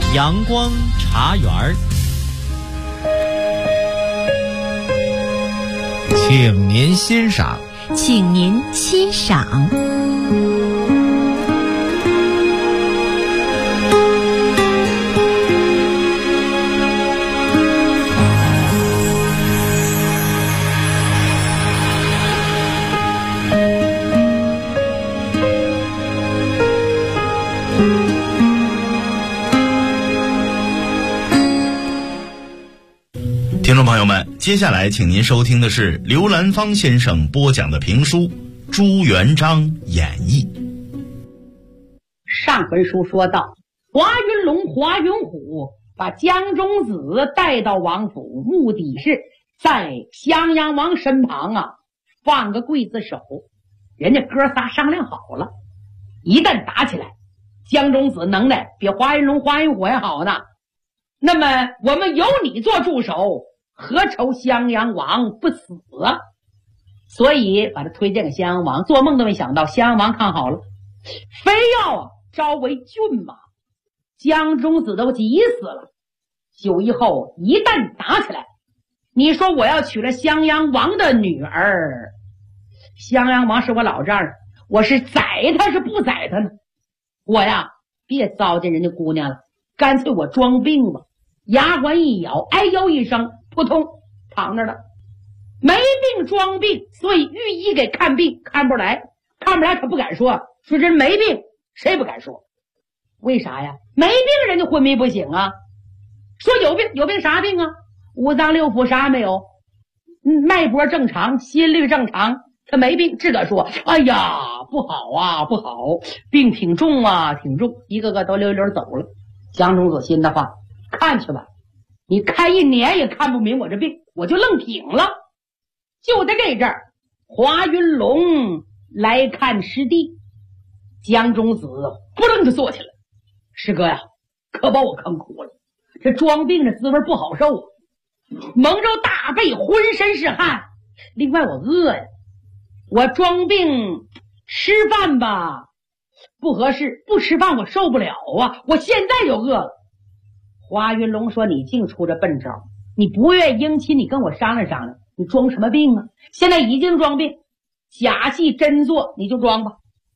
阳光茶园儿，请您欣赏。 请您欣赏。 听众朋友们，接下来请您收听的是刘兰芳先生播讲的评书《朱元璋演义》。 上回书说到，华云龙、华云虎把江中子带到王府，目的是在襄阳王身旁放个刽子手。人家哥仨商量好了，一旦打起来，江中子能耐比华云龙、华云虎还好呢。那么我们有你做助手，何愁襄阳王不死啊？所以把他推荐给襄阳王，做梦都没想到襄阳王看好了，非要招为郡马。江中子都急死了。9以后一旦打起来，你说我要娶了襄阳王的女儿，襄阳王是我老丈人，我是宰他是不宰他呢？我别糟践人家姑娘了，干脆我装病吧。牙关一咬，哎呦一声，扑通躺那了。没病装病，所以御医给看病看不来他不敢说人没病，谁不敢说？为啥呀？没病人家昏迷不醒啊。说有病啥病啊？五脏六腑啥没有，脉搏正常，心率正常，他没病，只得说哎呀不好不好，病挺重挺重，一个个都溜溜走了。江中子心的话，看去吧，你看1年也看不明我这病，我就愣挺了。就在这阵儿，华云龙来看师弟，江中子扑棱就坐起来，师哥呀，可把我坑苦了，这装病的滋味不好受蒙着大背，浑身是汗，另外我饿呀，我装病吃饭吧不合适，不吃饭我受不了我现在就饿了。华云龙说，你净出这笨招，你不愿意应亲，你跟我商量商量，你装什么病啊？现在已经装病，假戏真做你就装吧。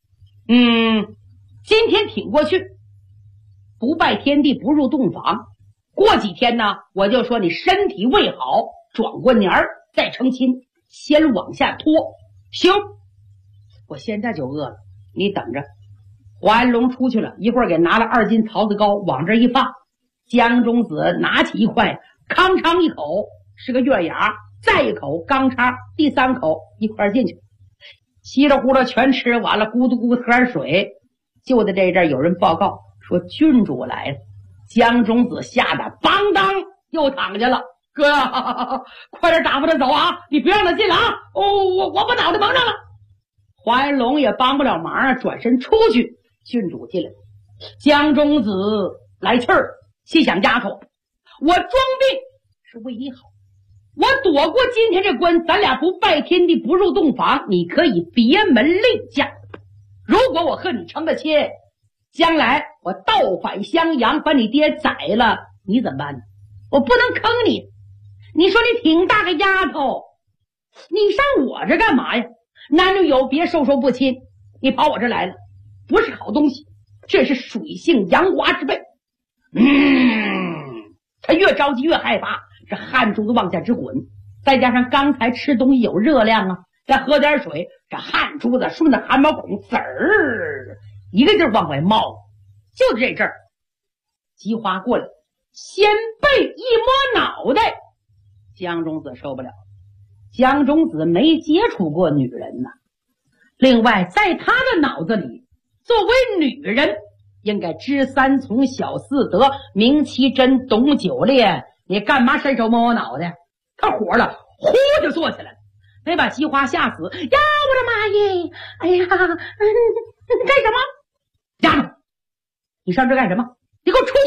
今天挺过去，不拜天地不入洞房，过几天呢我就说你身体未好，转过年儿再成亲，先往下拖。行，我现在就饿了，你等着。华云龙出去了，一会儿给拿了2斤槽子糕往这一放，江中子拿起一块，康嘡一口是个月牙，再一口钢叉，第3口一块进去，稀里糊涂全吃完了，咕嘟咕喝点水。就在这阵有人报告说郡主来了，江中子吓得邦当又躺下了。哥快点打发他走你别让他进来我把脑袋蒙上了。华云龙也帮不了忙转身出去。郡主进来，江中子来气儿，心想丫头，我装病是为你好，我躲过今天这关，咱俩不拜天地不入洞房，你可以别门另嫁。如果我和你成了亲，将来我倒返襄阳把你爹宰了，你怎么办呢？我不能坑你。你说你挺大个丫头，你上我这干嘛呀？男女有别，授受不亲，你跑我这来了，不是好东西，这是水性杨花之辈。他越着急越害怕，这汗珠子往下直滚，再加上刚才吃东西有热量再喝点水，这汗珠子顺着汗毛孔滋儿一个劲儿往外冒。就这阵儿，姬花过来，先背一摸脑袋，江中子受不了。江中子没接触过女人另外在他的脑子里，作为女人应该知3从小4德，明7真，懂9练，你干嘛伸手摸我脑袋？他火了，呼就坐起来了，得把姬花吓死。呀，我的妈耶！哎呀，干什么？丫头，你上这干什么？你给我出去！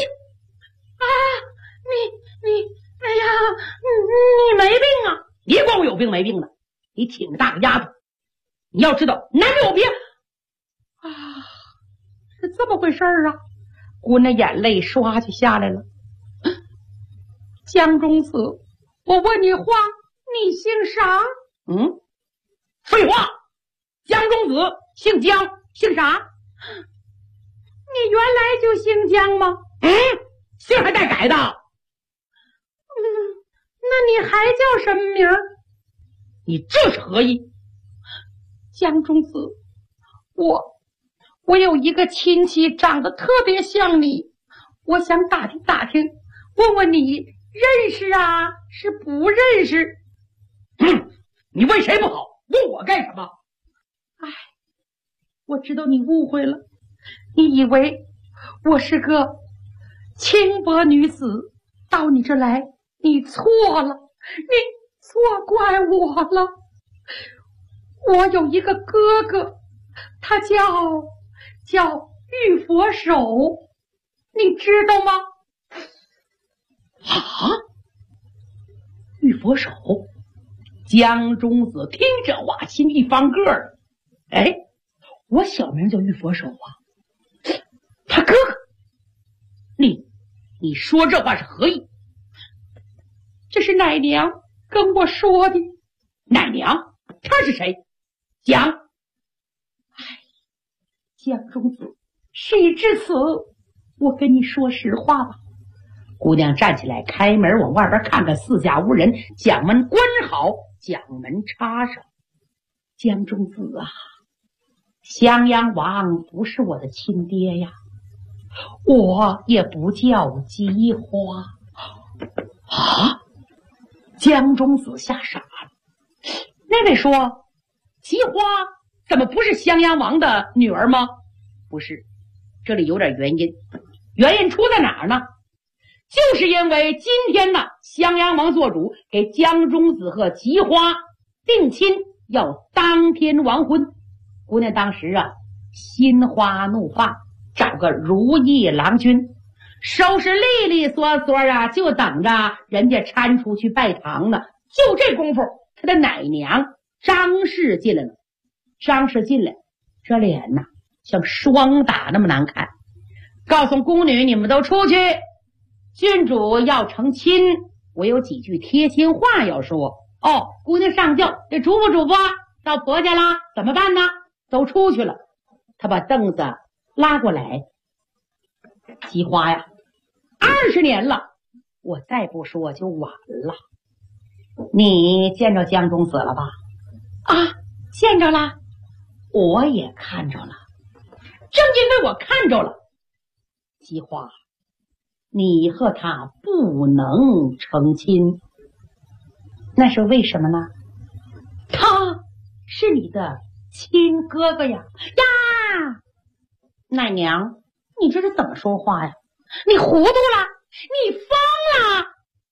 哎呀，你没病别管我有病没病的，你挺大个丫头，你要知道男女有别是这么回事姑娘眼泪唰就下来了。江中子，我问你话，你姓啥？废话，江中子姓江，姓啥？你原来就姓江吗？姓还带改的。那你还叫什么名儿？你这是何意？江中子，我有一个亲戚长得特别像你，我想打听打听，问问你认识啊，是不认识？你问谁不好，问我干什么？我知道你误会了，你以为我是个轻薄女子，到你这来，你错了，你错怪我了。我有一个哥哥，他叫玉佛手，你知道吗？玉佛手。江中子听这话心一翻个儿，我小名叫玉佛手啊，他哥哥，你说这话是何意？这是奶娘跟我说的。奶娘？她是谁？江中子，事已至此，我跟你说实话吧。姑娘站起来，开门往外边看看，四下无人，将门关好，将门插上。江中子啊，襄阳王不是我的亲爹呀，我也不叫姬花。江中子吓傻了。那位说，姬花怎么不是襄阳王的女儿吗？不是，这里有点原因。原因出在哪儿呢？就是因为今天呢，襄阳王做主给江中子和姬花定亲，要当天完婚。姑娘当时心花怒放，找个如意郎君，收拾利利索索就等着人家搀出去拜堂呢。就这功夫，他的奶娘张氏进来了。张氏进来，这脸像霜打那么难看，告诉宫女，你们都出去，郡主要成亲，我有几句贴心话要说。姑娘上轿，这嘱咐嘱咐，到婆家啦，怎么办呢？都出去了。他把凳子拉过来。姬花呀，20年了，我再不说就晚了。你见着江中子了吧？见着了。我也看着了。正因为我看着了，姬花，你和他不能成亲。那是为什么呢？他是你的亲哥哥呀！奶娘，你这是怎么说话呀？你糊涂了，你疯了！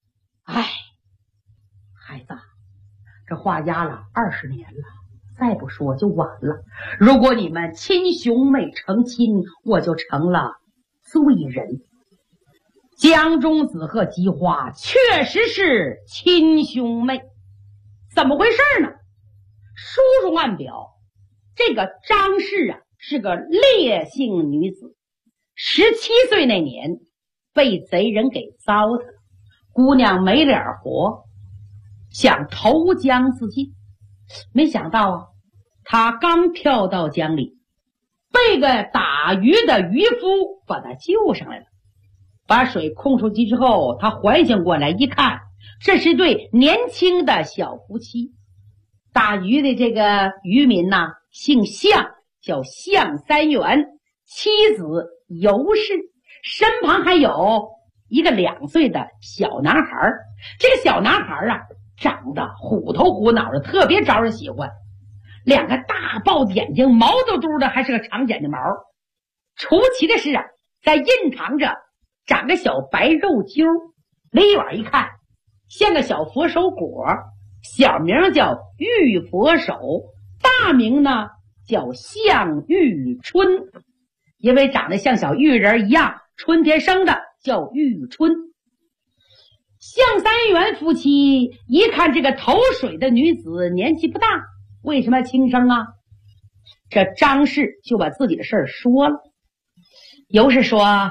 孩子，这话压了20年了，再不说就晚了。如果你们亲兄妹成亲，我就成了罪人。江中子和姬花确实是亲兄妹，怎么回事呢？书中暗表，这个张氏是个烈性女子，17岁那年被贼人给糟蹋了，姑娘没脸活，想投江自尽。没想到她刚跳到江里，被个打鱼的渔夫把她救上来了。把水控出去之后，她缓醒过来一看，这是对年轻的小夫妻。打鱼的这个渔民姓项，叫项三元，妻子尤氏，身旁还有一个2岁的小男孩。这个小男孩长得虎头虎脑的，特别招人喜欢，2个大豹眼睛，毛嘟嘟的，还是个长剪的毛。出奇的是在印堂着长个小白肉揪，离远一看像个小佛手果。小名叫玉佛手，大名呢叫项玉春，因为长得像小玉人一样，春天生的叫玉春。项三元夫妻一看这个投水的女子年纪不大，为什么轻生啊？这张氏就把自己的事儿说了。尤氏说，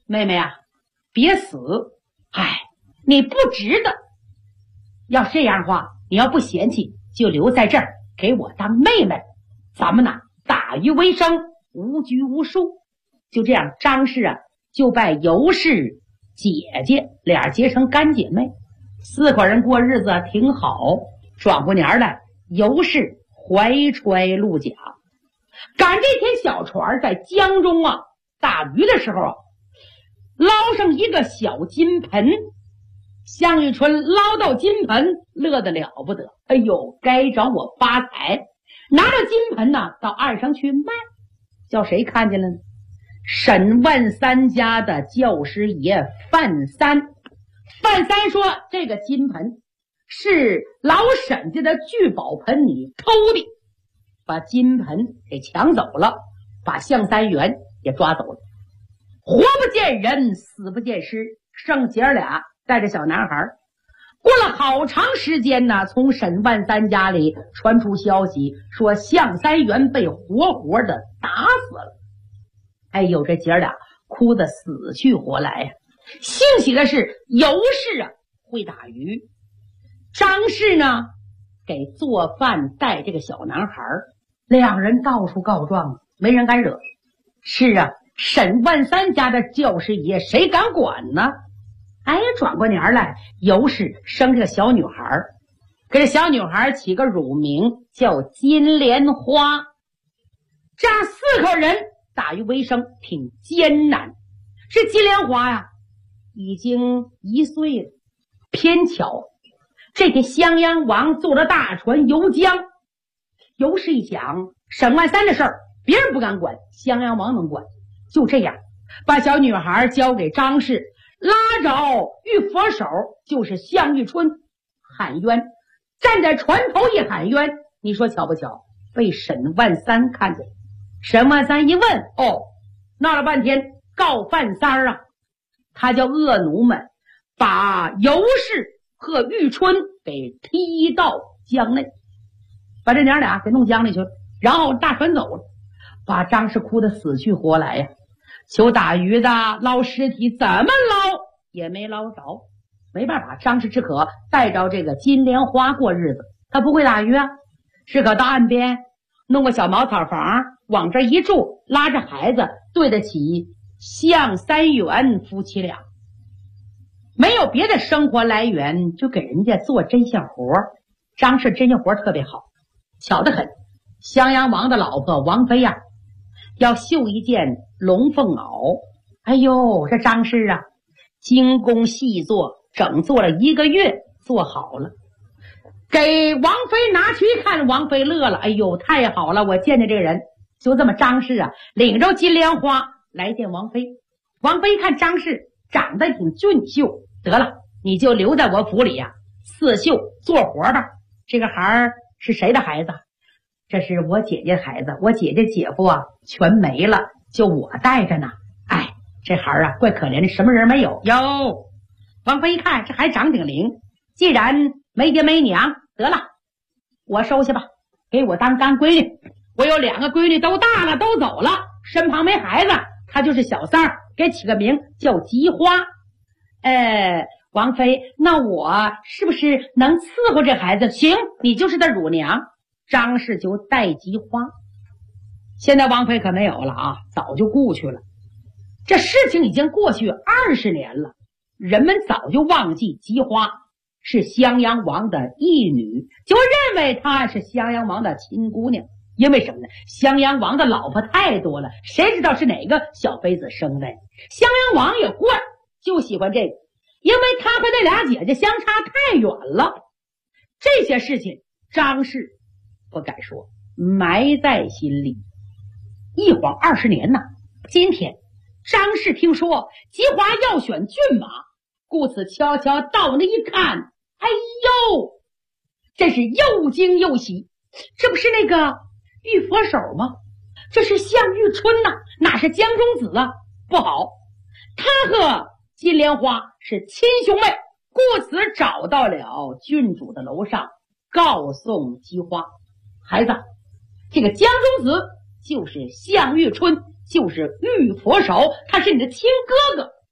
妹妹啊，别死，哎，你不值得。要这样的话，你要不嫌弃，就留在这儿给我当妹妹，咱们呢打鱼为生，无拘无束。就这样，张氏啊就拜尤氏姐姐，俩结成干姐妹。4口人过日子挺好。转过年来，尤氏怀揣鹿甲，赶这天小船在江中啊打鱼的时候啊，捞上一个小金盆。向玉春捞到金盆，乐得了不得。哎呦，该找我发财！拿着金盆呢，到岸上去卖。叫谁看见了呢？沈万三家的教师爷范三。范三说，这个金盆是老沈家的聚宝盆，你偷的，把金盆给抢走了，把向三元也抓走了。活不见人，死不见尸，剩姐儿俩带着小男孩。过了好长时间呢，从沈万三家里传出消息，说向三元被活活的打死了。哎呦，这姐儿俩哭得死去活来呀！幸喜的是，尤氏啊会打鱼，张氏呢给做饭带这个小男孩，两人到处告状，没人敢惹。是啊，沈万三家的教师爷谁敢管呢？哎，转过年来，尤氏生这个小女孩，给这小女孩起个乳名叫金莲花。这4口人打鱼为生挺艰难。这金莲花呀已经1岁了，偏巧这天襄阳王坐着大船游江。尤氏一想，沈万三的事儿别人不敢管，襄阳王能管。就这样把小女孩交给张氏，拉着玉佛手就是向玉春喊冤，站在船头一喊冤。你说巧不巧，被沈万三看见。沈万三一问，哦，闹了半天告范三啊，他叫恶奴们把尤氏和玉春给踢到江内，把这娘俩给弄江里去了，然后大船走了，把张氏哭得死去活来呀。求打鱼的捞尸体怎么捞也没捞着，没办法，张氏只可带着这个金莲花过日子。他不会打鱼啊，只可到岸边弄个小茅草房，往这一住，拉着孩子对得起向三元夫妻俩。没有别的生活来源，就给人家做针线活。张氏针线活特别好，巧得很。襄阳王的老婆王妃呀，要绣一件龙凤袄。哎呦，这张氏啊精工细作，整做了1个月，做好了，给王妃拿去一看，王妃乐了。哎呦，太好了，我见见这个人。就这么，张氏啊领着金莲花来见王妃。王妃一看张氏长得挺俊秀，得了，你就留在我府里呀，刺绣做活吧。这个孩儿是谁的孩子？这是我姐姐的孩子，我姐姐姐夫啊全没了，就我带着呢。哎，这孩儿啊怪可怜的，什么人没有哟。王妃一看这还长挺灵，既然没爹没娘，得了，我收下吧，给我当干闺女。我有2个闺女都大了，都走了，身旁没孩子，她就是小三儿，给起个名叫菊花。王妃，那我是不是能伺候这孩子？行，你就是他乳娘。张氏就带菊花。现在王妃可没有了啊，早就故去了。这事情已经过去20年了，人们早就忘记菊花是襄阳王的义女，就认为她是襄阳王的亲姑娘。因为什么呢？襄阳王的老婆太多了，谁知道是哪个小妃子生的？襄阳王也惯，就喜欢这个，因为他和那俩姐姐相差太远了。这些事情张氏不敢说，埋在心里。一晃20年呐，今天张氏听说菊花要选骏马，故此悄悄到那一看，哎呦，真是又惊又喜。这不是那个玉佛手吗？这是向玉春呐，哪是江中子啊？不好，他和金莲花是亲兄妹，故此找到了郡主的楼上，告诉菊花，孩子，这个江中子就是向玉春，就是玉佛手，他是你的亲哥哥。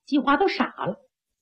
菊花都傻了。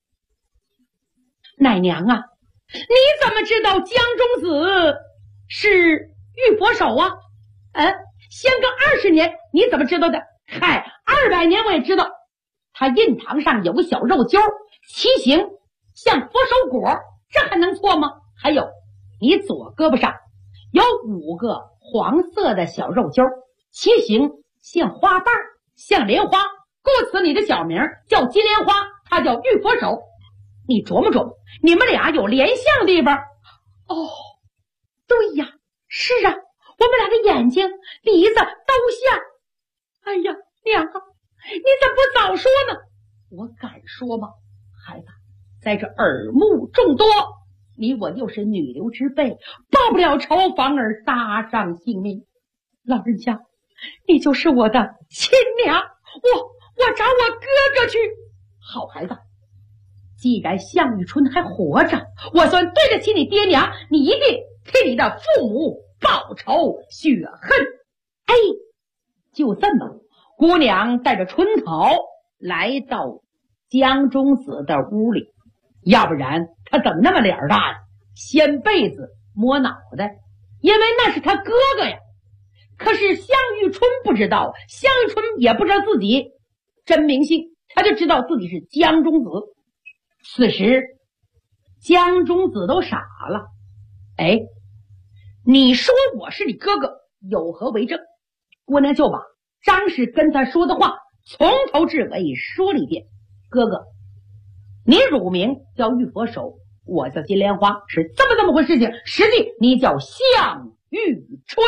奶娘啊，你怎么知道江中子是玉佛手啊？相隔20年，你怎么知道的？嗨，200年我也知道。他印堂上有个小肉揪，其形像佛手果，这还能错吗？还有，你左胳膊上有5个黄色的小肉揪，其形像花瓣，像莲花，故此你的小名叫金莲花，它叫玉佛手。你琢磨琢磨，你们俩有联想的地方。哦，对呀，是啊，我们俩的眼睛鼻子都像。哎呀，娘啊，你怎么不早说呢？我敢说吗？孩子，在这耳目众多，你我又是女流之辈，报不了仇，反而搭上性命。老人家，你就是我的亲娘，我找我哥哥去。好孩子，既然项玉春还活着，我算对得起你爹娘，你一定替你的父母报仇雪恨。哎，就这么，姑娘带着春桃来到江中子的屋里，要不然他怎么那么脸大呀？掀被子摸脑袋，因为那是他哥哥呀。可是项玉春不知道，项玉春也不知道自己真名姓，他就知道自己是江中子。此时江中子都傻了。哎，你说我是你哥哥，有何为证？姑娘就把张氏跟他说的话从头至尾说了一遍。哥哥，你乳名叫玉佛手，我叫金莲花，是这么回事情。实际你叫项玉春。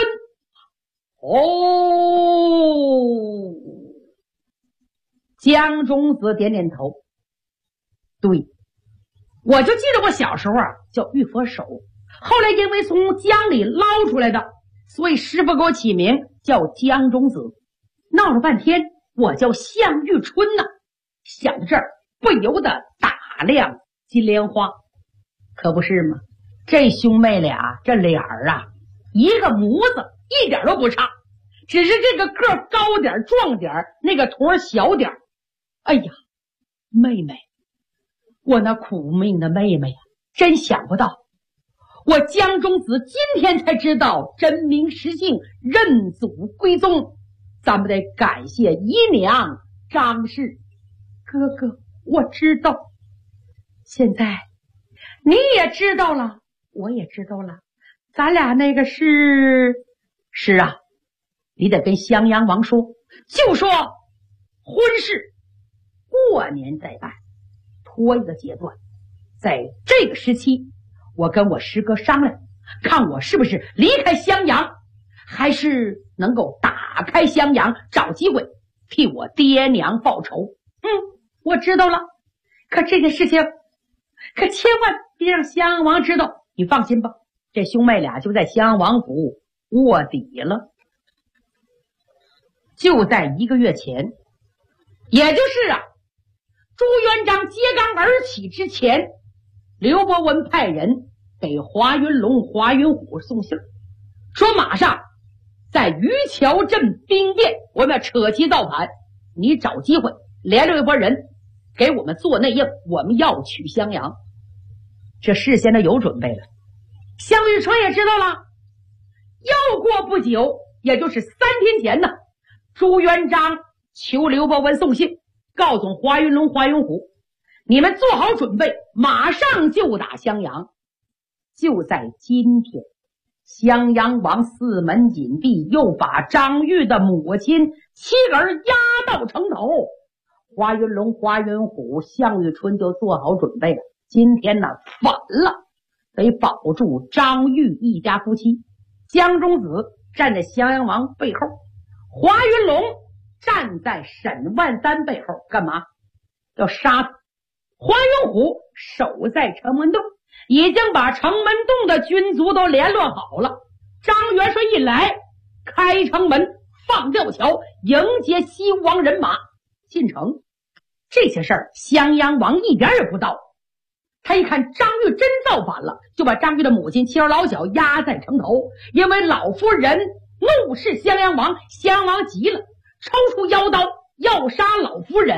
哦，江中子点点头。对，我就记得我小时候叫玉佛手，后来因为从江里捞出来的，所以师傅给我起名叫江中子。闹了半天我叫项玉春呢。想到这儿，不由得打量金莲花。可不是吗？这兄妹俩这脸啊，一个模子一点都不差，只是这个个高点壮点，那个坨小点。哎呀，妹妹，我那苦命的妹妹呀，真想不到，我江中子今天才知道真名实姓，认祖归宗。咱们得感谢姨娘张氏。哥哥，我知道，现在你也知道了，我也知道了，咱俩那个是啊，你得跟襄阳王说，就说婚事过年再办，拖一个阶段。在这个时期，我跟我师哥商量，看我是不是离开襄阳，还是能够打开襄阳，找机会替我爹娘报仇。我知道了，可这件事情可千万别让襄阳王知道。你放心吧，这兄妹俩就在襄阳王府卧底了。就在1个月前，也就是朱元璋揭竿而起之前，刘伯温派人给华云龙、华云虎送信，说马上在渔桥镇兵变，我们要扯旗造反，你找机会联络一拨人给我们做内应，我们要取襄阳。这事先都有准备了，项玉春也知道了。又过不久，也就是3天前呢，朱元璋求刘伯温送信，告诉华云龙、华云虎，你们做好准备，马上就打襄阳。就在今天，襄阳王四门紧闭，又把张玉的母亲7个人押到城头。华云龙、华云虎、项玉春就做好准备了，今天呢反了，得保住张玉一家夫妻。江中子站在襄阳王背后，华云龙站在沈万三背后，干嘛？要杀他。华云虎守在城门洞，已经把城门洞的军卒都联络好了。张元帅一来，开城门，放吊桥，迎接西吴王人马进城。这些事儿襄阳王一点也不知道，他一看张玉真造反了，就把张玉的母亲妻儿老小压在城头。因为老夫人怒视襄阳王，襄阳王急了，抽出腰刀要杀老夫人。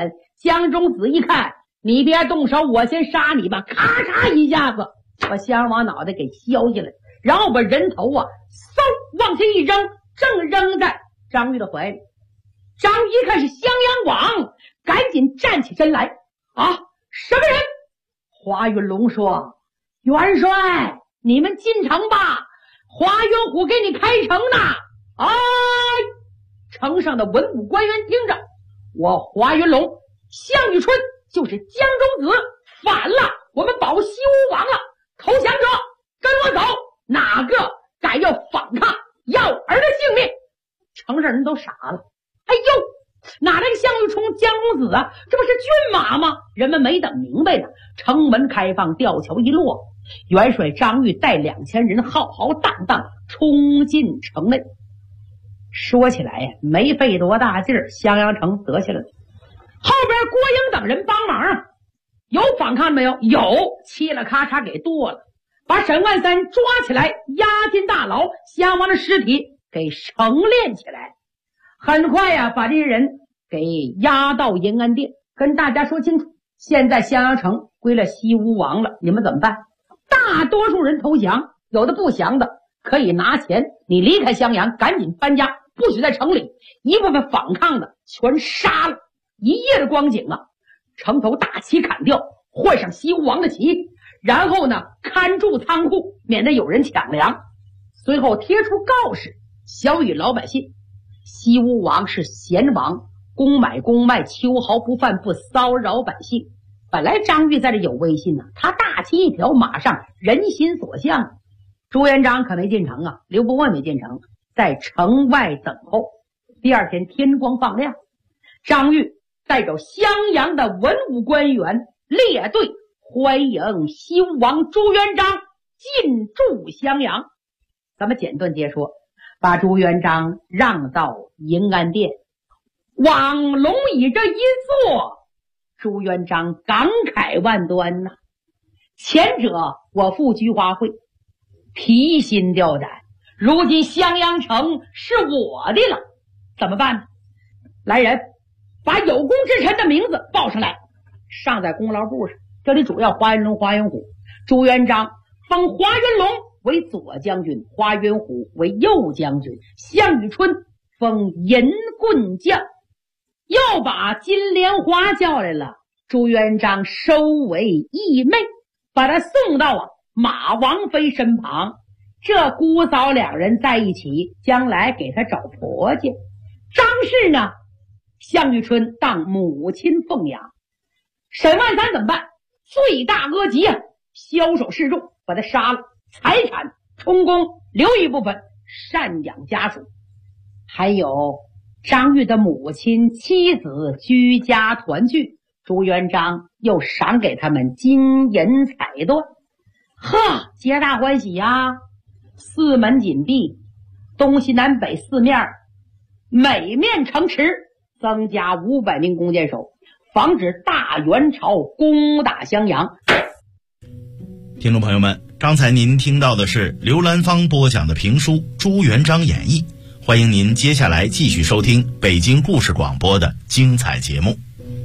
湘中子一看，你别动手，我先杀你吧！咔嚓一下子，把襄阳王脑袋给削下来，然后把人头嗖往下一扔，正扔在张玉的怀里。张玉一看是襄阳王，赶紧站起身来。什么人？华云龙说：元帅，你们进城吧，华云虎给你开城呢。城上的文武官员听着，我华云龙项羽春就是江中子，反了我们保西吴王了，投降者跟我走，哪个敢要反抗，要儿的性命！城上人都傻了，哪来个项羽冲江中子啊？这不是骏马吗？人们没等明白呢，城门开放，吊桥一落，元帅张玉带2000人浩浩荡荡冲进城内。说起来呀，没费多大劲儿，襄阳城得下来了。后边郭英等人帮忙啊，有反抗没有？有，嘁了咔嚓给剁了，把沈万三抓起来押进大牢，襄阳王的尸体给绳炼起来。很快呀，把这些人给押到银安殿，跟大家说清楚，现在襄阳城归了西吴王了，你们怎么办？大多数人投降，有的不降的可以拿钱，你离开襄阳，赶紧搬家，不许在城里。一部分反抗的全杀了。一夜的光景啊，城头大旗砍掉，换上西吴王的旗，然后呢，看住仓库，免得有人抢粮。随后贴出告示，晓谕老百姓，西吴王是贤王，公买公卖，秋毫不犯，不骚扰百姓。本来张玉在这有威信呢，他大旗一条，马上人心所向。朱元璋可没进城啊，刘伯温没进城，在城外等候。第二天天光放亮，张玉带着襄阳的文武官员列队欢迎西吴王朱元璋进驻襄阳。咱们简短接说，把朱元璋让到银安殿，往龙椅这一坐，朱元璋感慨万端呐。前者我赴菊花会，提心吊胆，如今襄阳城是我的了，怎么办呢？来人，把有功之臣的名字报上来，上在功劳簿上。这里主要华云龙、华云虎。朱元璋封华云龙为左将军，华云虎为右将军，项羽春封银棍将。又把金莲花叫来了，朱元璋收为义妹，把他送到马王妃身旁。这姑嫂两人在一起，将来给他找婆家。张氏呢，项羽春当母亲奉养。沈万三怎么办？罪大恶极啊，枭首示众，把他杀了，财产充公，留一部分赡养家属。还有张玉的母亲妻子居家团聚，朱元璋又赏给他们金银彩缎，皆大欢喜呀。四门紧闭，东西南北四面每面城池增加500名弓箭手，防止大元朝攻打襄阳。 听众朋友们，刚才您听到的是刘兰芳播讲的评书《朱元璋演义》，欢迎您接下来继续收听北京故事广播的精彩节目。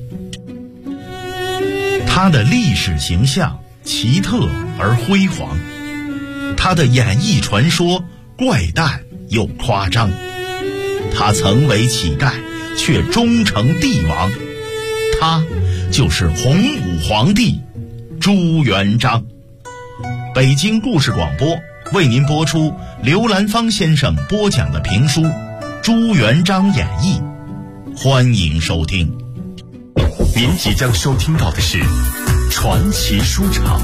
他的历史形象奇特而辉煌，他的演义传说怪诞又夸张，他曾为乞丐却终成帝王，他就是洪武皇帝朱元璋。北京故事广播为您播出刘兰芳先生播讲的评书《朱元璋演义》，欢迎收听。 您即将收听到的是传奇书场。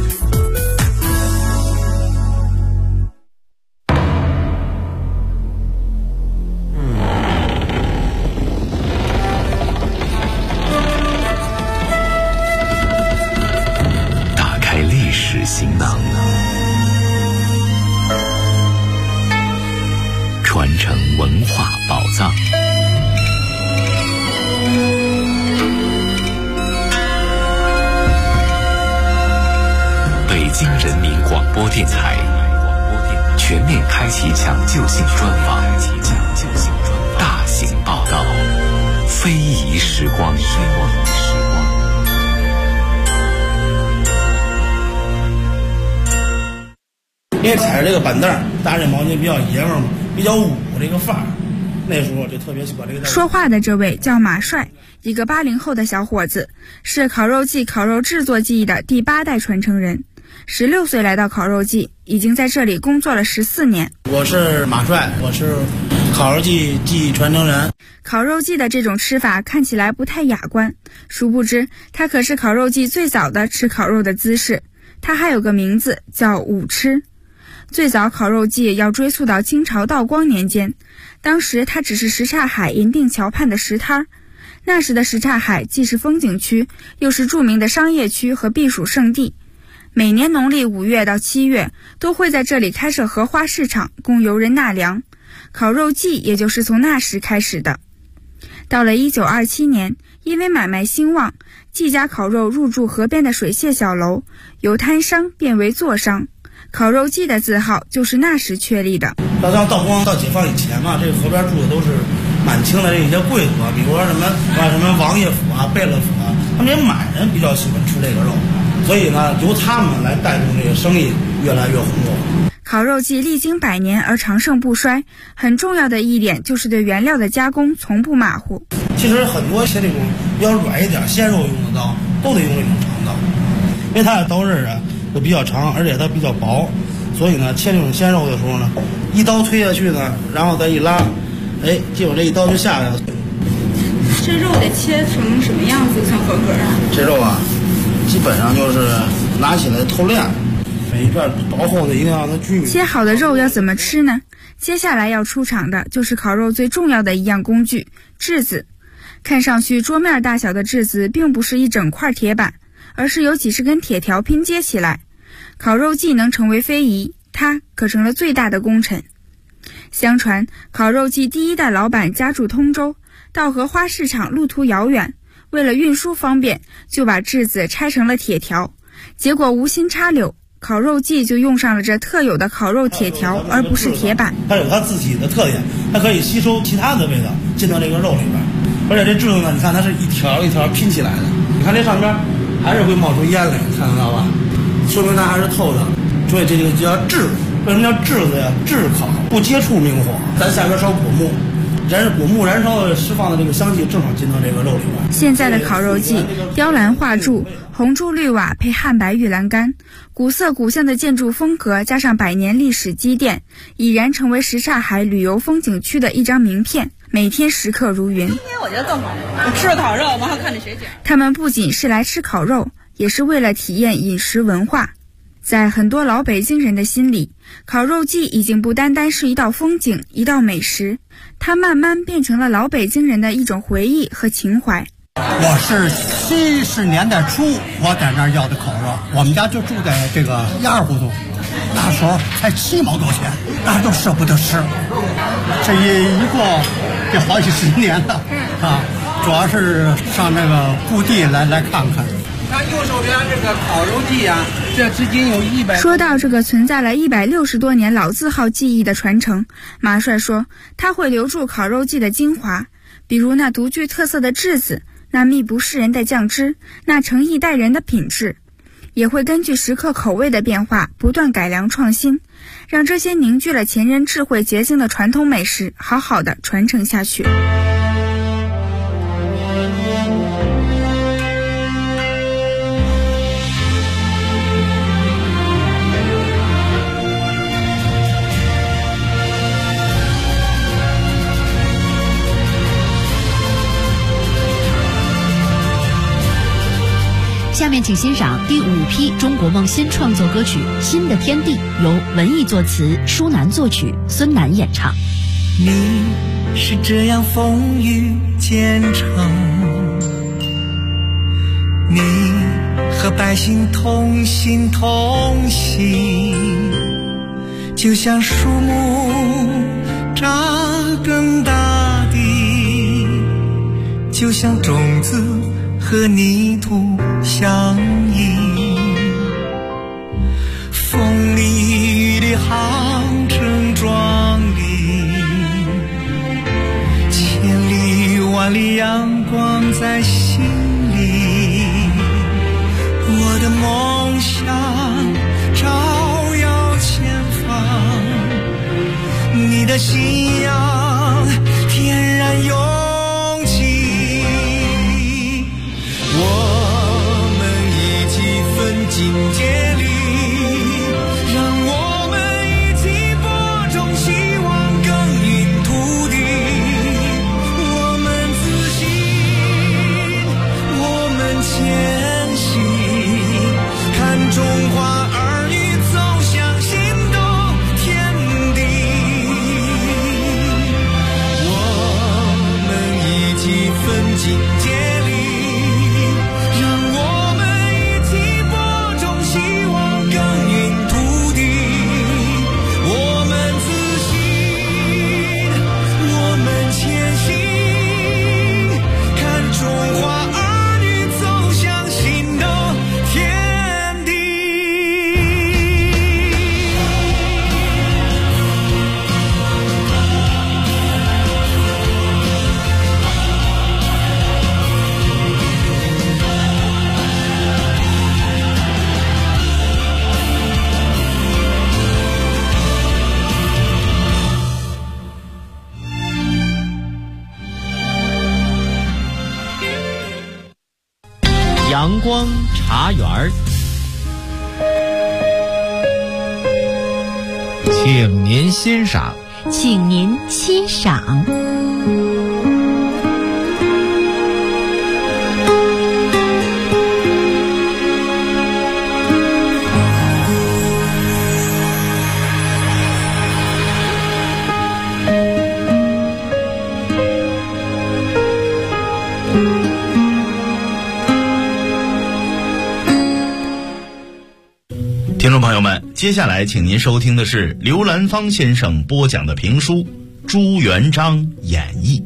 打开历史行囊，传承文化宝藏。北京人民广播电台全面开启抢救性专访，大型报道，非遗时光。 因为踩着这个板凳，搭这毛巾比较爷们儿嘛，比较武这个范儿。那时候就特别喜欢这个。 说话的这位叫马帅，一个80后的小伙子，是烤肉季烤肉制作技艺的第8代传承人。16岁来到烤肉季，已经在这里工作了14年。 我是马帅，我是烤肉季技艺传承人。 烤肉季的这种吃法看起来不太雅观，殊不知它可是烤肉季最早的吃烤肉的姿势。它还有个名字叫舞吃。最早烤肉季要追溯到清朝道光年间，当时它只是什刹海银锭桥畔的石滩。那时的什刹海既是风景区，又是著名的商业区和避暑胜地。每年农历5月到7月都会在这里开设荷花市场，供游人纳凉。烤肉季也就是从那时开始的。到了1927年，因为买卖兴旺，季家烤肉入驻河边的水榭小楼，由摊商变为座商。烤肉季的字号就是那时确立的。 到道光到解放以前嘛，这个河边住的都是满清的这些贵族啊，比如说什么王爷府啊、贝勒府啊，他们这些满人比较喜欢吃这个肉，所以呢，由他们来带动这个生意越来越红火。 烤肉季历经100年而长盛不衰，很重要的一点就是对原料的加工从不马虎。 其实很多切这种比较软一点鲜肉用的刀，都得用这种长刀，因为它的刀刃啊都比较长，而且它比较薄，所以呢，切这种鲜肉的时候呢，一刀推下去呢，然后再一拉，结果这一刀就下来了。 这肉得切成什么样子才合格啊？ 这肉啊，基本上就是拿起来透亮。每一片薄厚的一定要让它均匀。 切好的肉要怎么吃呢？接下来要出场的就是烤肉最重要的一样工具——炙子。看上去桌面大小的炙子并不是一整块铁板，而是由几十根铁条拼接起来。烤肉季能成为非遗，它可成了最大的功臣。相传烤肉季第1代老板家住通州，到荷花市场路途遥远，为了运输方便，就把炙子拆成了铁条。结果无心插柳，烤肉季就用上了这特有的烤肉铁条，而不是铁板。 它有它自己的特点，它可以吸收其他的味道进到这个肉里边。而且这炙子呢，你看它是一条一条拼起来的，你看这上边还是会冒出烟来，看得到吧？说明它还是透的，所以这就叫炙。为什么叫炙子呀？炙烤，不接触明火。咱下边烧果木，果木燃烧的释放的这个香气正好进到这个肉里边。 现在的烤肉季，雕栏画柱，红柱绿瓦配汉白玉栏杆，古色古香的建筑风格加上100年历史积淀，已然成为什刹海旅游风景区的一张名片，每天食客如云。 今天我觉得更好，我吃了烤肉，完后看着谁讲。 他们不仅是来吃烤肉，也是为了体验饮食文化。在很多老北京人的心里，烤肉季已经不单单是一道风景，一道美食，它慢慢变成了老北京人的一种回忆和情怀。 我是70年代初我在那儿要的烤肉，我们家就住在这个1·2胡同，那时候才7毛多钱，大家都舍不得吃。这一过这好几10年了啊，主要是上那个故地来看看。 看右手边这个烤肉季啊，这至今有100。 说到这个存在了160多年老字号技艺的传承，马帅说他会留住烤肉季的精华，比如那独具特色的炙子，那秘不示人的酱汁，那诚意待人的品质，也会根据食客口味的变化不断改良创新，让这些凝聚了前人智慧结晶的传统美食好好的传承下去。 下面请欣赏第5批中国梦新创作歌曲《新的天地》，由文艺作词，舒楠作曲，孙楠演唱。 你是这样风雨兼程，你和百姓同心同行，就像树木扎根大地，就像种子和泥土相依，风里雨里航程壮丽，千里万里阳光在心里，我的梦想照耀前方。 样天然勇气。我们一起奋进接力，让我们一起播种希望，耕耘土地。我们自信，我们前行，看中华儿女走向新的天地。我们一起奋进接力，让我们一起播种希望，耕耘土地。我们自信，我们前行，看中华儿女走向新的天地。 阳光茶园儿，请您欣赏。 请您欣赏。 听众朋友们，接下来请您收听的是刘兰芳先生播讲的评书《朱元璋演义》。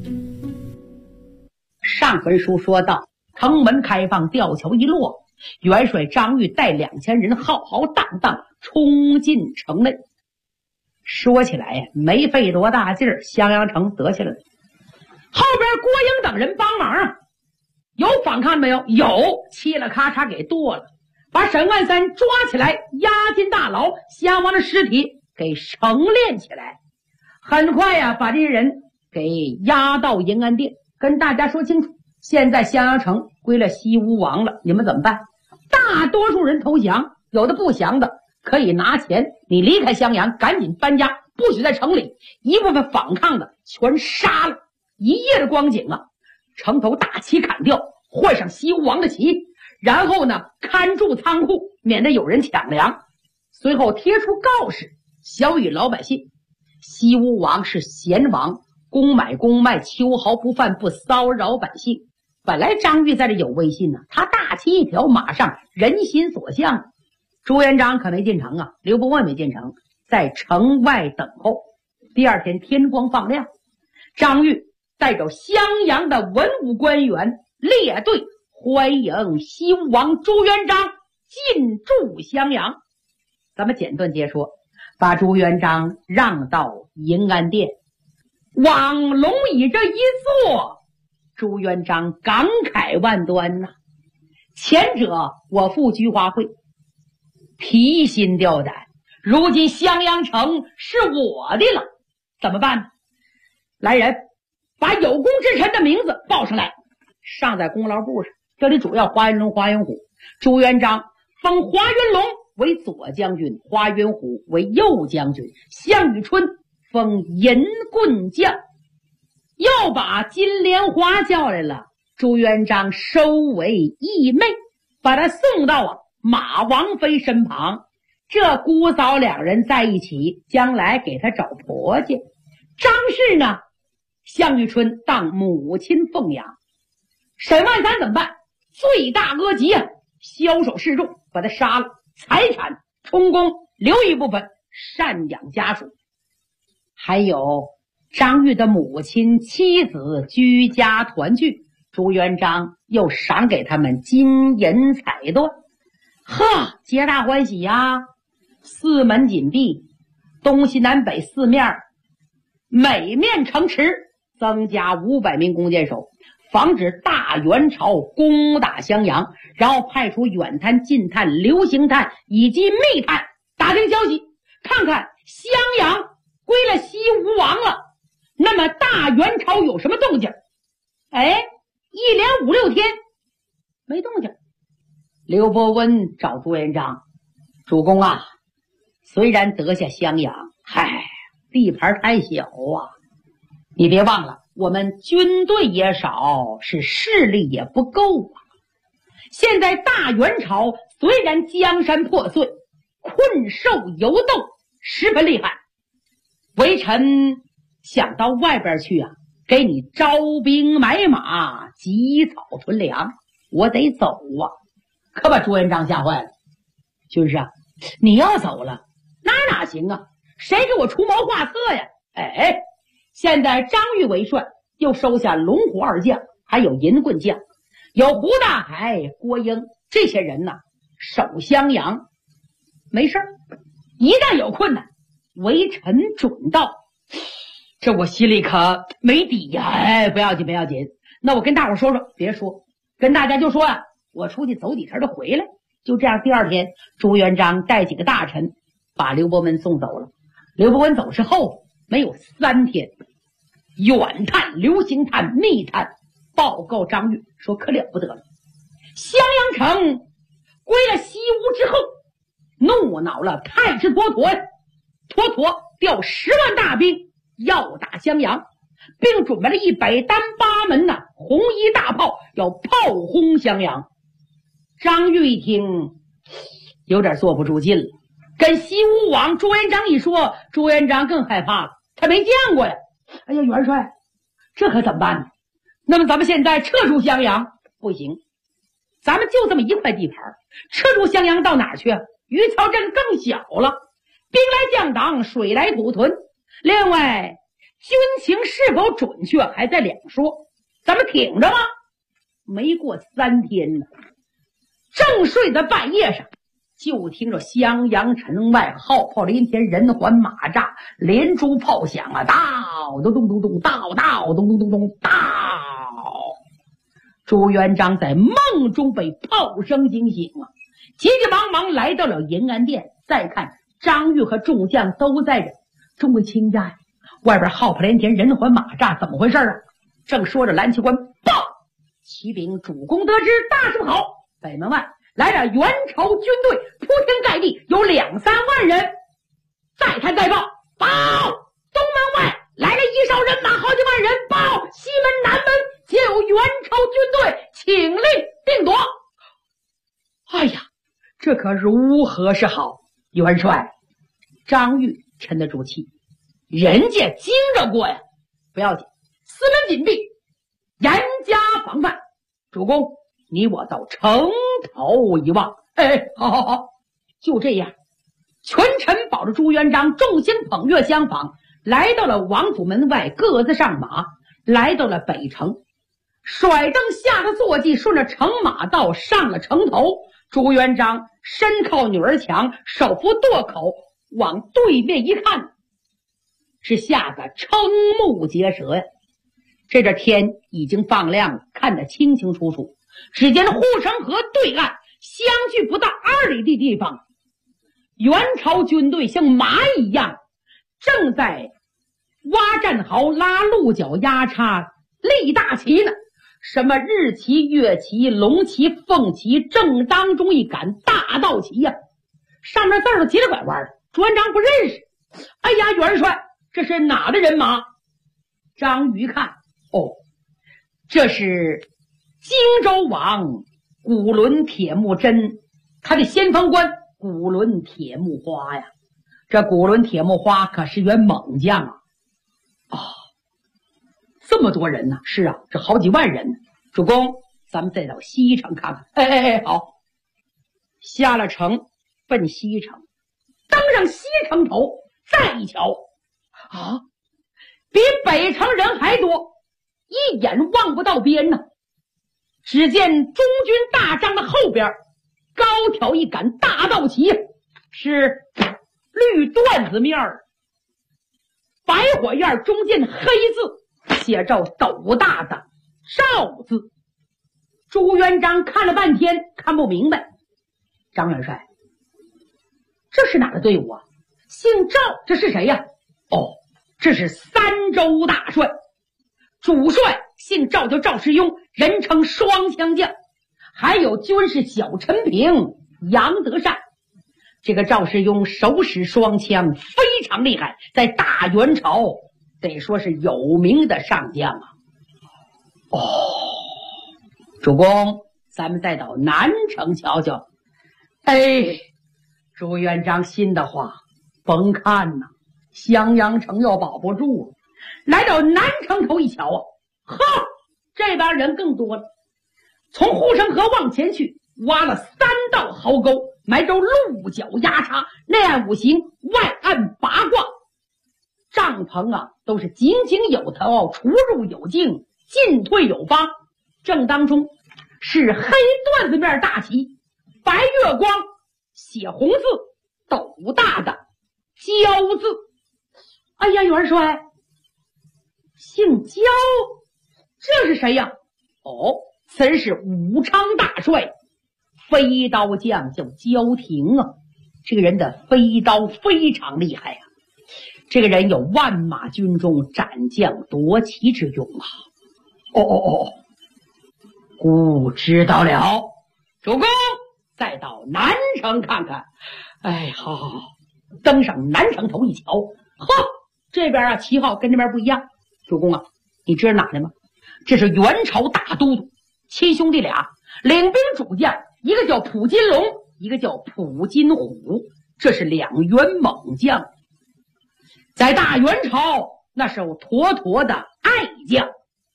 上回书说到，城门开放，吊桥一落，元帅张玉带2000人浩浩荡荡冲进城内。说起来呀，没费多大劲儿，襄阳城得下来了。后边郭英等人帮忙啊，有反抗没有？有，嘁了咔嚓给剁了，把沈万三抓起来，押进大牢，襄王的尸体给绳炼起来。很快呀，把这些人给押到银安殿，跟大家说清楚，现在襄阳城归了西吴王了，你们怎么办？大多数人投降，有的不降的可以拿钱，你离开襄阳，赶紧搬家，不许在城里。一部分反抗的全杀了。一夜的光景啊，城头大旗砍掉，换上西吴王的旗，然后呢，看住仓库，免得有人抢粮。随后贴出告示，晓谕老百姓，西吴王是贤王，公买公卖，秋毫不犯，不骚扰百姓。本来张玉在这有威信呢，他大旗一条，马上人心所向。朱元璋可没进城啊，刘伯温没进城，在城外等候。第二天天光放亮，张玉带着襄阳的文武官员列队欢迎西吴王朱元璋进驻襄阳。咱们简短截说，把朱元璋让到银安殿，往龙椅这一坐，朱元璋感慨万端呐。前者我赴菊花会，提心吊胆，如今襄阳城是我的了，怎么办呢？来人，把有功之臣的名字报上来，上在功劳簿上。这里主要华云龙、华云虎。朱元璋封华云龙为左将军，华云虎为右将军，项羽春封银棍将。又把金莲花叫来了，朱元璋收为义妹，把他送到马王妃身旁。这姑嫂两人在一起，将来给他找婆家。张氏呢，项羽春当母亲奉养。沈万三怎么办？罪大恶极啊，枭首示众，把他杀了，财产充公，留一部分赡养家属。还有张玉的母亲妻子居家团聚，朱元璋又赏给他们金银彩缎，皆大欢喜呀。四门紧闭，东西南北四面每面城池增加500名弓箭手，防止大元朝攻打襄阳。然后派出远探、近探、流行探以及密探打听消息，看看襄阳归了西吴王了， 么大元朝有什么动静？哎，一连5、6天没动静。刘伯温找朱元璋，主公啊，虽然得下襄阳，嗨，地盘太小啊，你别忘了，我们军队也少，是势力也不够啊。现在大元朝虽然江山破碎，困兽犹斗，十分厉害，微臣想到外边去啊，给你招兵买马，积草屯粮，我得走啊。可把朱元璋吓坏了。军师啊，你要走了，哪行啊？谁给我出谋划策呀？哎，现在张玉为帅，又收下龙虎2将，还有银棍将，有胡大海、郭英这些人呢，守襄阳。没事儿，一旦有困难，微臣准到。这我心里可没底呀。哎，不要紧，不要紧。那我跟大伙说说，别说，跟大家就说啊，我出去走几天就回来。就这样，第2天，朱元璋带几个大臣把刘伯温送走了。刘伯温走之后，没有3天，远探、流行探、密探报告张玉说，可了不得了，襄阳城归了西吴之后，怒恼了太师妥妥呀，妥妥调10万大兵要打襄阳，并准备了100单8门的红衣大炮，要炮轰襄阳。张玉一听，有点坐不住劲了，跟西吴王朱元璋一说，朱元璋更害怕了，他没见过呀。哎呀，元帅，这可怎么办呢？那么咱们现在撤出襄阳不行，咱们就这么一块地盘，撤出襄阳到哪儿去？余曹镇更小了，兵来将挡，水来土屯。另外，军情是否准确还在两说，咱们挺着吧。没过3天呢，正睡在半夜上，就听着襄阳城外号炮连天，人环马扎，连珠炮响啊，到咚咚咚咚，到咚咚咚咚，到。朱元璋在梦中被炮声惊醒啊，急急忙忙来到了银安殿，再看张玉和众将都在这。众位卿家呀，外边号炮连天，人环马扎，怎么回事啊？正说着，蓝旗官报，启禀主公得知，大事不好，北门外来了元朝军队，铺天盖地，有2、3万人。再看再报，报东门外来了1哨人马，好几万人。报西门南门皆有元朝军队，请令定夺。哎呀，这可如何是好？元帅，张玉沉得住气，人家惊着过呀，不要紧，四门紧闭，严加防范。主公，你我到城头一望。哎，好，就这样。群臣保着朱元璋，众星捧月相访，来到了王府门外，各自上马，来到了北城，甩蹬下的坐骑，顺着城马道上了城头。朱元璋身靠女儿墙，手扶垛口，往对面一看，是吓得瞠目结舌呀。这天已经放亮了，看得清清楚楚。只见护城河对岸相距不到2里的地方，元朝军队像马一样，正在挖战壕、拉鹿角、压叉、立大旗呢。什么日旗、月旗、龙旗、凤旗，正当中一杆大道旗呀，上面字儿都急了拐弯的。朱元璋不认识。哎呀，元帅，这是哪的人马？张瑜看，哦，这是荆州王古伦铁木真，他的先锋官古伦铁木花呀。这古伦铁木花可是员猛将啊！这么多人呢？是啊，这好几万人呢。主公，咱们再到西城看看。哎，好。下了城，奔西城，登上西城头，再一瞧，啊，比北城人还多，一眼望不到边呢。只见中军大帐的后边高挑一杆大道旗，是绿缎子面儿，白火焰中间黑字写着斗大的赵字。朱元璋看了半天看不明白。张元帅，这是哪个队伍啊？姓赵，这是谁呀？哦， 这是三州大帅，主帅姓赵，叫赵世庸，人称双枪将。还有军师小陈平、杨德善。这个赵世庸手使双枪，非常厉害，在大元朝得说是有名的上将啊。主公，咱们再到南城瞧瞧。朱元璋心的话，甭看呐，襄阳城要保不住。来到南城头一瞧啊，这边人更多了。从护城河往前去，挖了3道壕沟，埋着鹿角压叉，内岸5行，外岸8卦。帐篷啊，都是井井有头，出入有径，进退有方。正当中是黑缎子面大旗，白月光，写红字，斗大的焦字。哎呀，元帅，姓焦，这是谁呀？此人是武昌大帅，飞刀将，叫焦廷啊。这个人的飞刀非常厉害啊，这个人有万马军中斩将夺旗之勇啊。孤知道了。主公，再到南城看看。好，登上南城头一瞧，这边啊旗号跟这边不一样。主公啊，你知道哪的吗？这是元朝大都督，亲兄弟俩，领兵主将，一个叫普金龙，一个叫普金虎，这是2员猛将，在大元朝那是有妥妥的爱将。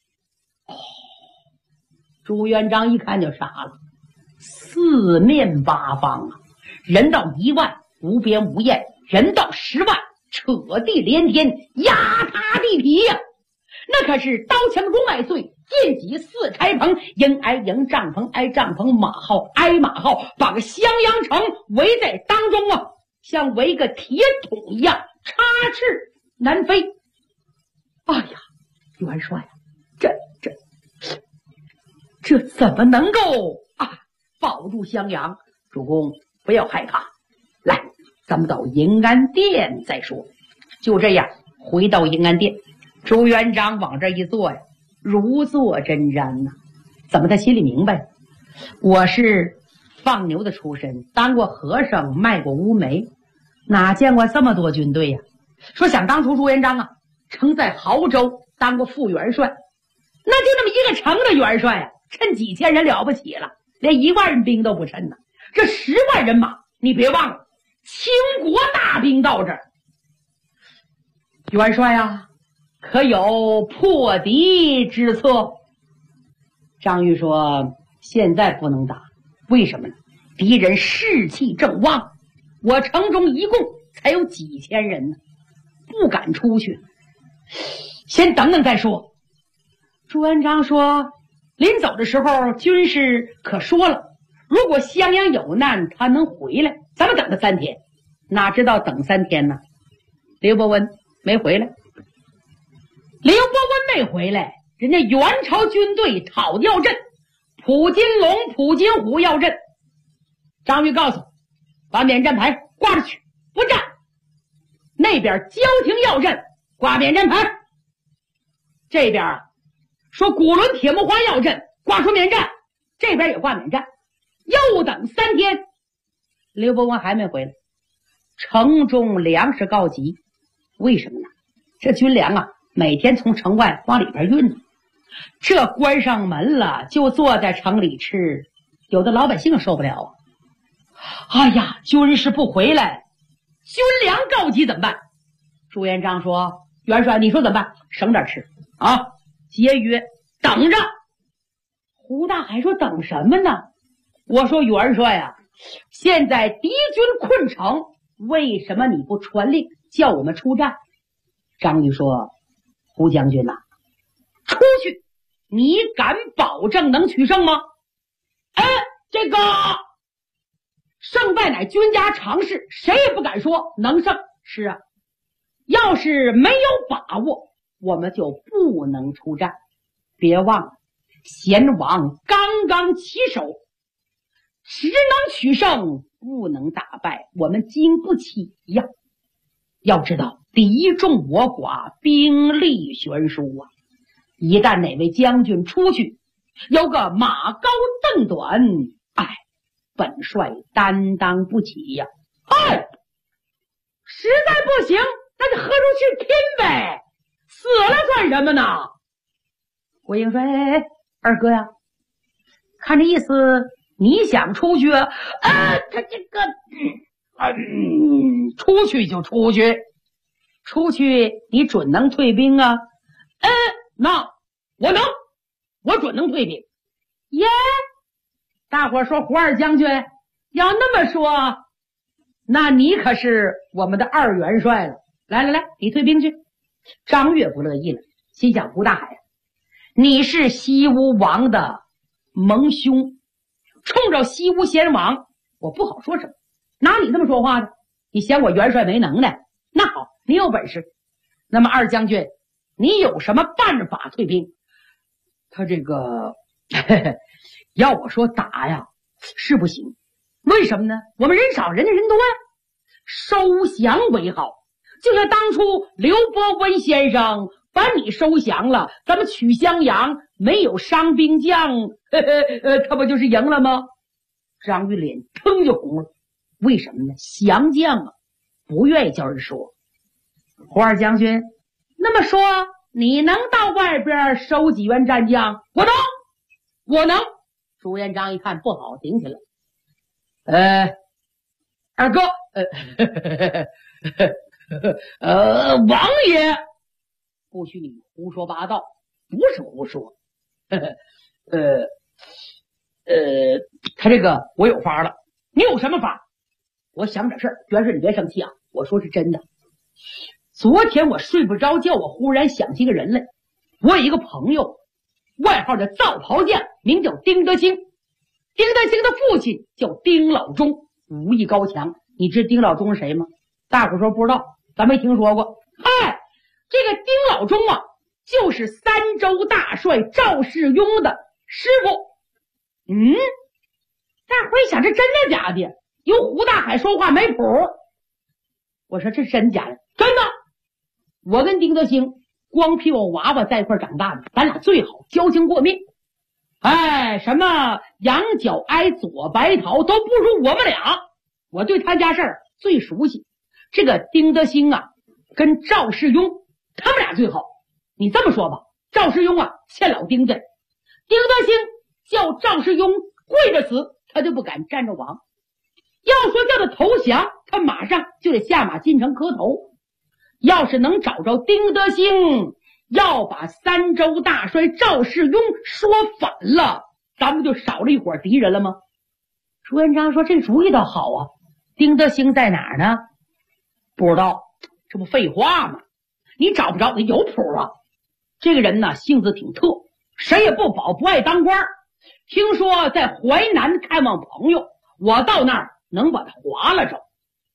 朱元璋一看就傻了，四面八方啊，人到1万，无边无沿，人到10万，扯地连天，压塌地皮呀！那可是刀枪如麦穗，剑戟似开棚，营挨营，帐篷挨帐篷，马号挨马号，把个襄阳城围在当中啊，像围个铁桶一样，插翅难飞。哎呀，元帅啊，这怎么能够保住襄阳？主公不要害怕，来，咱们到迎安殿再说。就这样回到迎安殿，朱元璋往这一坐呀，如坐针毡呐。怎么他心里明白？我是放牛的出身，当过和尚，卖过乌梅，哪见过这么多军队呀？说想当初朱元璋啊，曾在亳州当过副元帅，那就那么一个城的元帅啊，趁几千人了不起了，连1万人兵都不趁呢。这10万人马，你别忘了，倾国大兵到这儿。元帅啊，可有破敌之策？张玉说，现在不能打。为什么呢？敌人士气正旺，我城中一共才有几千人呢，不敢出去，先等等再说。朱元璋说，临走的时候军师可说了，如果襄阳有难，他能回来，咱们等他3天。哪知道等3天呢？刘伯温没回来。刘伯温没回来，人家元朝军队讨要阵，普金龙、普金虎要阵。张玉告诉把免战牌挂出去，不战。那边焦廷要阵，挂免战牌。这边说古伦铁木花要阵，挂出免战，这边也挂免战。又等3天，刘伯温还没回来。城中粮食告急，为什么呢？这军粮啊，每天从城外往里边运，这关上门了，就坐在城里吃，有的老百姓受不了啊。哎呀，军师不回来，军粮告急怎么办？朱元璋说，元帅你说怎么办？省点吃啊，节约，等着。胡大海说，等什么呢？我说元帅啊，现在敌军困城，为什么你不传令叫我们出战？张玉说，胡将军呐，出去你敢保证能取胜吗？这个胜败乃军家常事，谁也不敢说能胜。是啊，要是没有把握，我们就不能出战。别忘了，贤王刚刚起手，只能取胜，不能打败，我们经不起呀。 要知道敌众我寡，兵力悬殊啊！一旦哪位将军出去，有个马高凳短，哎，本帅担当不起呀！哎，实在不行，那就喝出去拼呗，死了算什么呢？郭英说：“哎，二哥呀，看这意思，你想出去啊？他这个，出去就出去，出去你准能退兵啊？那我准能退兵。耶！大伙说，胡二将军要那么说，那你可是我们的二元帅了。来，你退兵去。”张悦不乐意了，心想：胡大海，你是西吴王的盟兄，冲着西吴贤王，我不好说什么，哪里这么说话的？你嫌我元帅没能耐？那好，你有本事。那么二将军，你有什么办法退兵？他这个要我说打呀是不行，为什么呢？我们人少，人家人多呀，收降为好。就像当初刘伯温先生把你收降了，咱们取襄阳没有伤兵将，他不就是赢了吗？张玉脸腾就红了，为什么呢？降将啊，不愿意叫人说。胡二将军，那么说你能到外边收几员战将？我能。朱元璋一看不好，顶起来。二哥，王爷，不许你胡说八道，不是胡说。他这个我有法了。你有什么法？我想点事儿，元帅你别生气啊，我说是真的。昨天我睡不着觉，我忽然想起一个人来。我有一个朋友，外号叫造袍匠，名叫丁德兴。丁德兴的父亲叫丁老忠，武艺高强。你知丁老忠是谁吗？大伙说不知道，咱没听说过。这个丁老忠啊，就是三州大帅赵世庸的师傅。大伙一想，这真的假的？由胡大海说话没谱。我说这真假的？真的。我跟丁德兴光屁我娃娃在一块长大的，咱俩最好交情过命。什么羊角哀、左白桃都不如我们俩，我对他家事儿最熟悉。这个丁德兴啊，跟赵世庸他们俩最好。你这么说吧，赵世庸啊欠老丁的，丁德兴叫赵世庸跪着死，他就不敢站着亡。要说叫他投降，他马上就得下马进城磕头。要是能找着丁德兴，要把三州大帅赵世庸说反了，咱们就少了一伙敌人了吗？朱元璋说这主意倒好啊，丁德兴在哪儿呢？不知道，这不废话吗？你找不着，你有谱啊。这个人呢，性子挺特，谁也不保，不爱当官。听说在淮南看望朋友，我到那儿能把他划了着。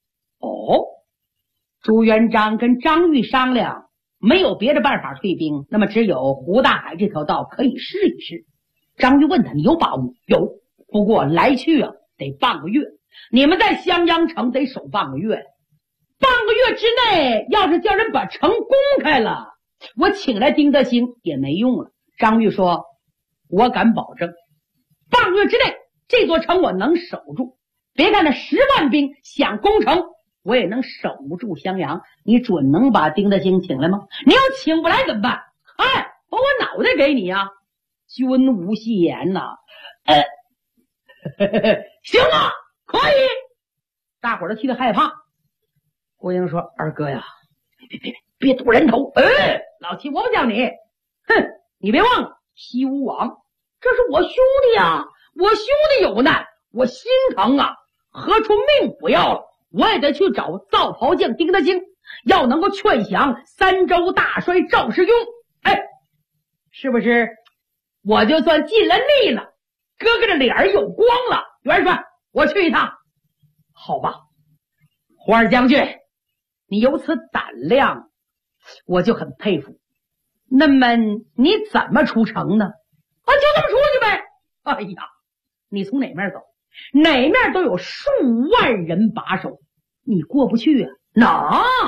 朱元璋跟张玉商量，没有别的办法退兵，那么只有胡大海这条道可以试一试。张玉问他，你有把握？有，不过来去啊得半个月，你们在襄阳城得守半个月。半个月之内，要是叫人把城攻开了，我请来丁德兴也没用了。张玉说，我敢保证半个月之内这座城我能守住，别看那10万兵想攻城，我也能守住襄阳。你准能把丁德兴请来吗？你要请不来怎么办？把我脑袋给你啊！君无戏言呐。行啊，可以。大伙儿都替他害怕。郭英说，二哥呀，别堵人头。老七，我不叫你。你别忘了西吴王，这是我兄弟啊，我兄弟有难，我心疼啊，何出命不要了，我也得去找造袍匠丁德兴，要能够劝降三州大帅赵世庸。是不是我就算尽了力了，哥哥的脸儿有光了？元帅，我去一趟。好吧，胡二将军，你有此胆量，我就很佩服。那么你怎么出城呢？就这么出去呗。你从哪面走？哪面都有数万人把守，你过不去啊。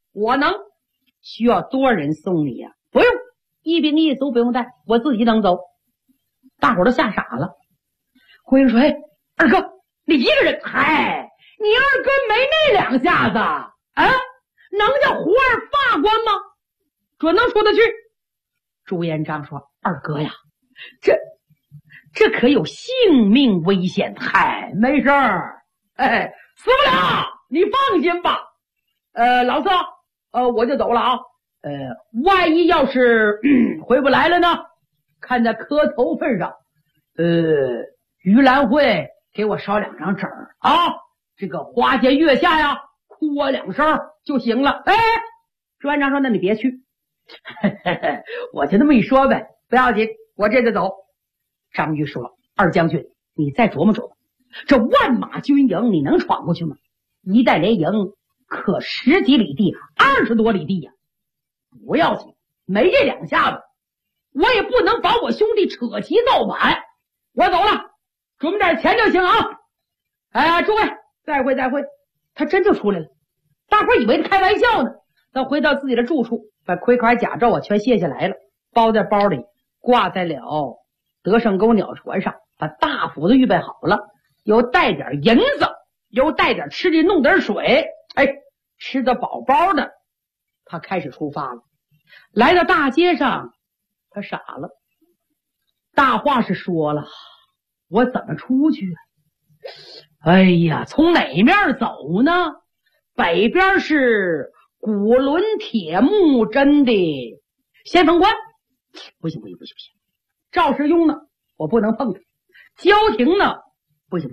我能。需要多少人送你呀？不用，一兵一卒不用带，我自己能走。大伙都吓傻了。胡英说：“二哥，你一个人？嗨，你二哥没那两下子啊，能叫胡二发官吗？准能出得去。”朱元璋说：“二哥呀，这可有性命危险。嗨，没事儿，死不了，你放心吧。老四。我就走了啊。万一要是回不来了呢？看在磕头份上，盂兰会给我烧2张纸啊，这个花前月下呀，哭我2声就行了。朱元璋说：“那你别去。”我就那么一说呗，不要紧，我这就走。张玉说：“二将军，你再琢磨琢磨，这万马军营你能闯过去吗？一带连营。可10几里地，20多里地呀，不要紧，没这2下子，我也不能把我兄弟扯旗造反。我走了，准备点钱就行啊！诸位，再会。他真就出来了，大伙以为他开玩笑呢。他回到自己的住处，把盔铠甲胄全卸下来了，包在包里，挂在了德胜沟鸟船上，把大斧子预备好了，又带点银子，又带点吃的，弄点水。吃得饱饱的，他开始出发了。来到大街上，他傻了。大话是说了，我怎么出去啊？从哪面走呢？北边是古伦铁木真的先锋官，不行。赵世庸呢，我不能碰他。焦廷呢，不行。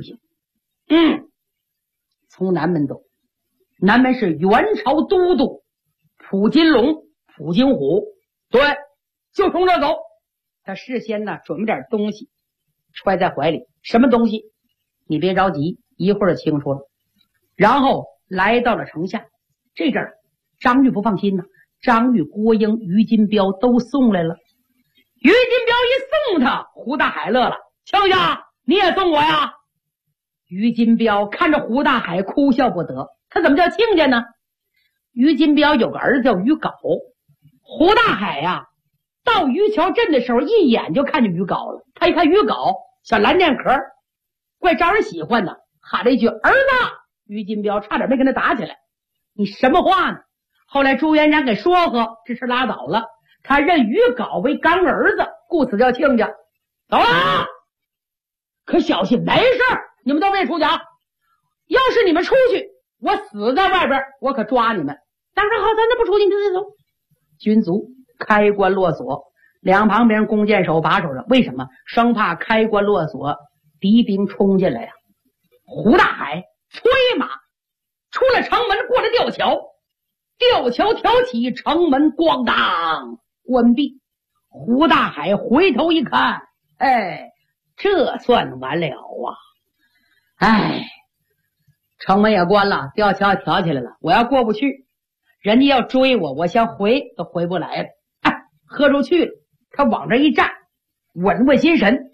从南门走。南门是元朝都督普金龙、普金虎，对，就从这走。他事先呢准备点东西，揣在怀里。什么东西？你别着急，一会儿就清楚了。然后来到了城下，这阵儿张玉不放心呢，张玉、郭英、于金彪都送来了。于金彪一送他，胡大海乐了：“亲家，你也送我呀？”于金彪看着胡大海哭笑不得。他怎么叫亲家呢？于金彪有个儿子叫于镐，胡大海呀，到于桥镇的时候一眼就看见于镐了。他一看于镐小蓝剑壳，怪招人喜欢的，喊了一句：“儿子！”于金彪差点没跟他打起来。你什么话呢？后来朱元璋给说和，这事拉倒了，他认于镐为干儿子，故此叫亲家。走了，可小心，没事，你们都别出去啊！要是你们出去，我死在外边，我可抓你们。当时好，咱那不出去，你走。军卒开关落锁，两旁边弓箭手把守着，为什么？生怕开关落锁，敌兵冲进来呀。胡大海催马出了城门，过了吊桥，吊桥挑起，城门咣当关闭。胡大海回头一看，这算完了啊！城门也关了，吊桥也挑起来了，我要过不去，人家要追我，我想回都回不来了。喝出去了，他往这一站，稳稳心神，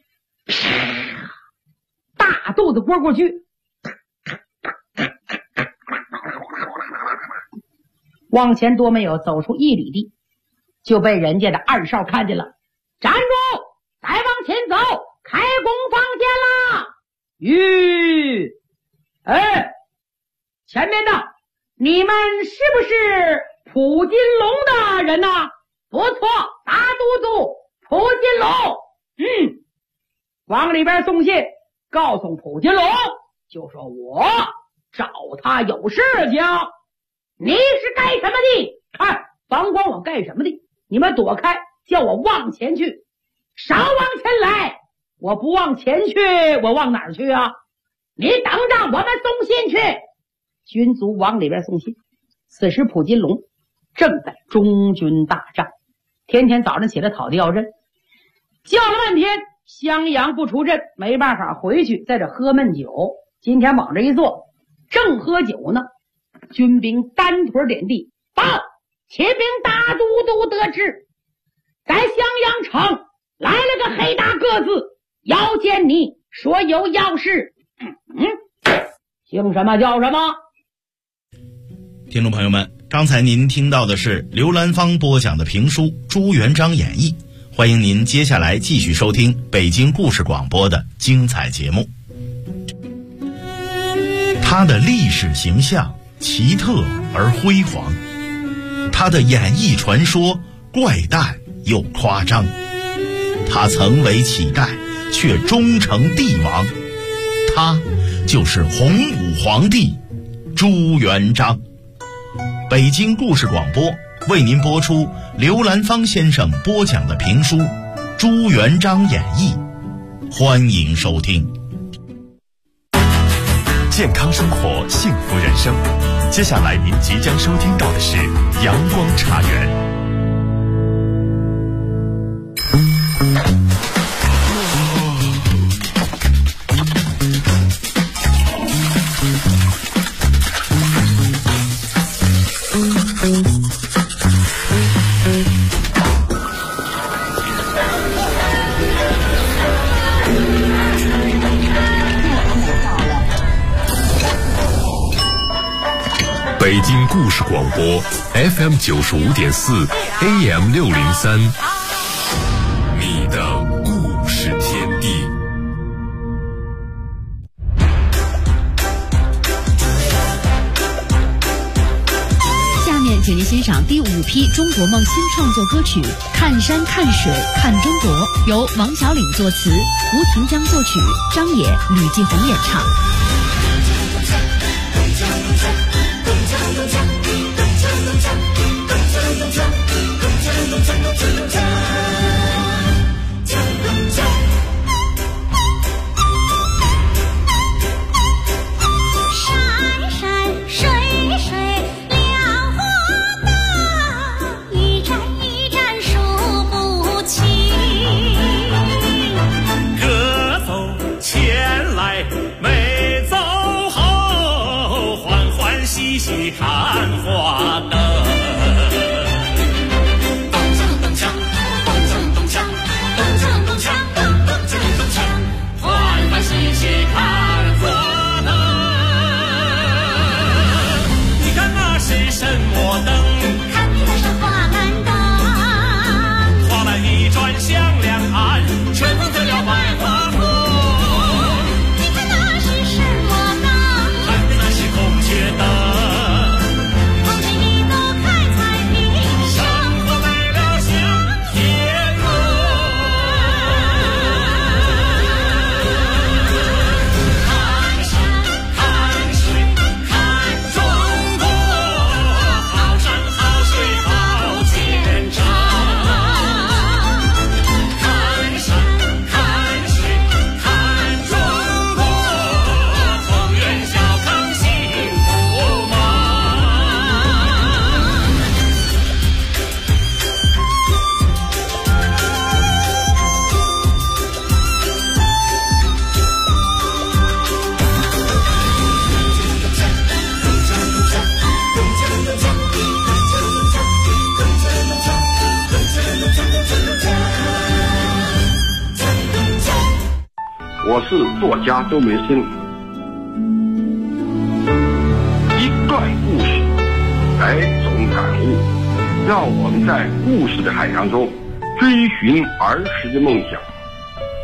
大肚子拨过去，往前多没有，走出1里地，就被人家的二哨看见了。站住，再往前走，开弓放箭啦！前面的你们是不是普金龙的人呢？不错，大都督普金龙。往里边送信，告诉普金龙，就说我找他有事情。你是干什么的？看，甭管我干什么的，你们躲开，叫我往前去。少往前来，我不往前去，我往哪儿去啊？你等着，我们送信去。军卒往里边送信。此时普金龙正在中军大战，天天早上起来讨的要认，叫了半天襄阳不出阵，没办法回去，在这喝闷酒。今天往这一坐，正喝酒呢，军兵单腿点地，报启禀大都督得知，在襄阳城来了个黑大个子，要见你，说有要事。姓什么叫什么？ 听众朋友们， 刚才您听到的是刘兰芳播讲的评书《朱元璋演义》，欢迎您接下来继续收听北京故事广播的精彩节目。他的历史形象奇特而辉煌，他的演义传说怪诞又夸张，他曾为乞丐却终成帝王，他就是洪武皇帝朱元璋。北京故事广播为您播出刘兰芳先生播讲的评书《朱元璋演义》，欢迎收听。 健康生活，幸福人生。接下来您即将收听到的是阳光茶园。 北京故事广播 FM 95.4 AM 603，你的故事天地。 下面请您欣赏第5批中国梦新创作歌曲《看山看水看中国》，由王小岭作词，胡廷江作曲，张也、吕继红演唱。 看花灯，咚锵咚锵，咚锵咚锵，咚锵咚锵，咚锵咚锵，欢欢喜喜看花灯。你看那是什么灯？看你那是花篮灯。花篮一转向两岸，春风得了百花红。你看那是什么灯？看的那是孔雀灯。 我是作家周梅生，一段故事，百种感悟，让我们在故事的海洋中追寻儿时的梦想。